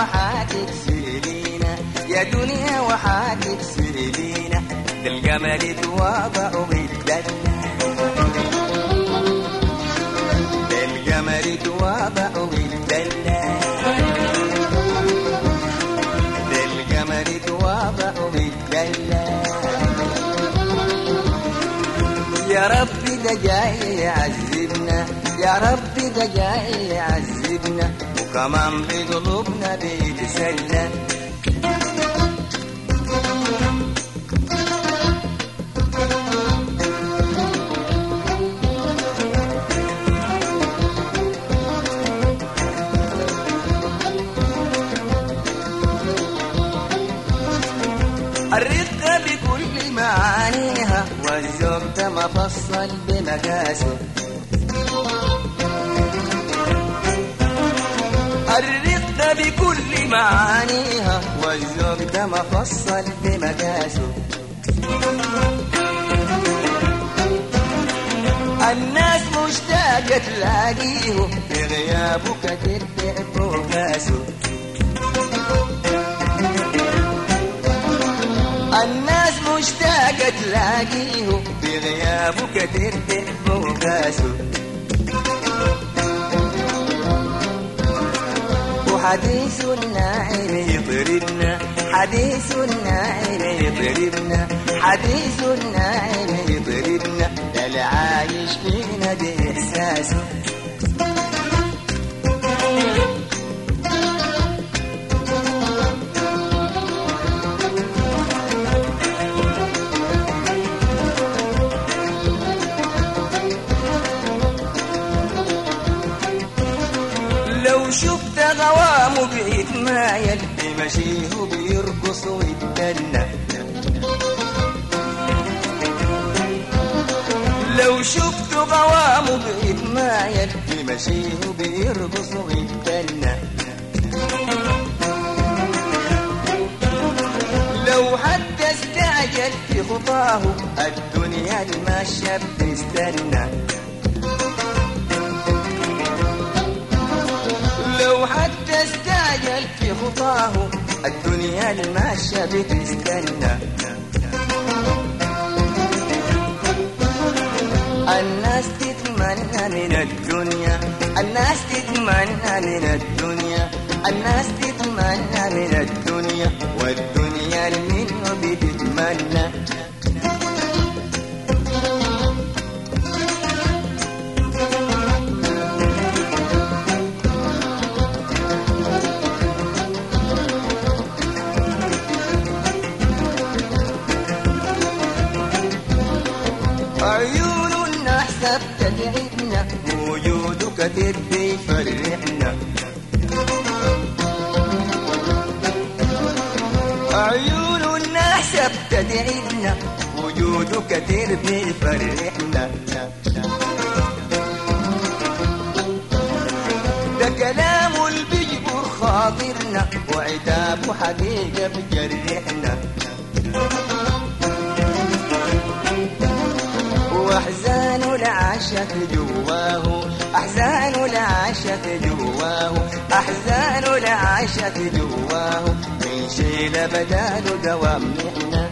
وحاتكسرينا يا دنيا وحاتكسرينا ده الجمال اتواضع واتدلى ده الجمال اتواضع واتدلى ده الجمال اتواضع واتدلى يا ربي ده جاي يعذبنا يا ربي ده جاي يعذبنا وكمان بقلوبنا بيتسلى الرقة بكل معانيها والذوق ده مفصل بمقاسه الرقة بكل معانيها والذوق ده مفصل بمقاسه الناس مشتاقة تلاقيه في غيابه كتير بيحبوا كاسه الناس مشتاقة تلاقيه في غيابه كتير بيحبوا كاسه وحديث الناعم يطربنا حديث الناعم يطربنا حديث الناعم يطربنا ده العايش فينا بإحساسه لو شفت غوامه بيتمايل بمشيه بيرقص ويتدنى لو شفت غوامه بيتمايل بمشيه بيرقص ويتدنى لو حتى استعجل في خطاه الدنيا الماشية بتستنى لو حتى استعجل في خطاه الدنيا الماشية بتستنى الناس تتمنى من الدنيا الناس تتمنى من الدنيا الناس تتمنى من الدنيا والدنيا منه بتتمنى عيون النحس بتدعبنا وجودك تبي يفرحنا عيون النحس بتدعبنا وجودك تبي يفرحنا ده كلام اللي بيجبر خاطرنا وعتابه حقيقة بجرحنا وأحزان العاشق جواه أحزان العاشق جواه أحزان العاشق جواه من شيل بدال دوام محنة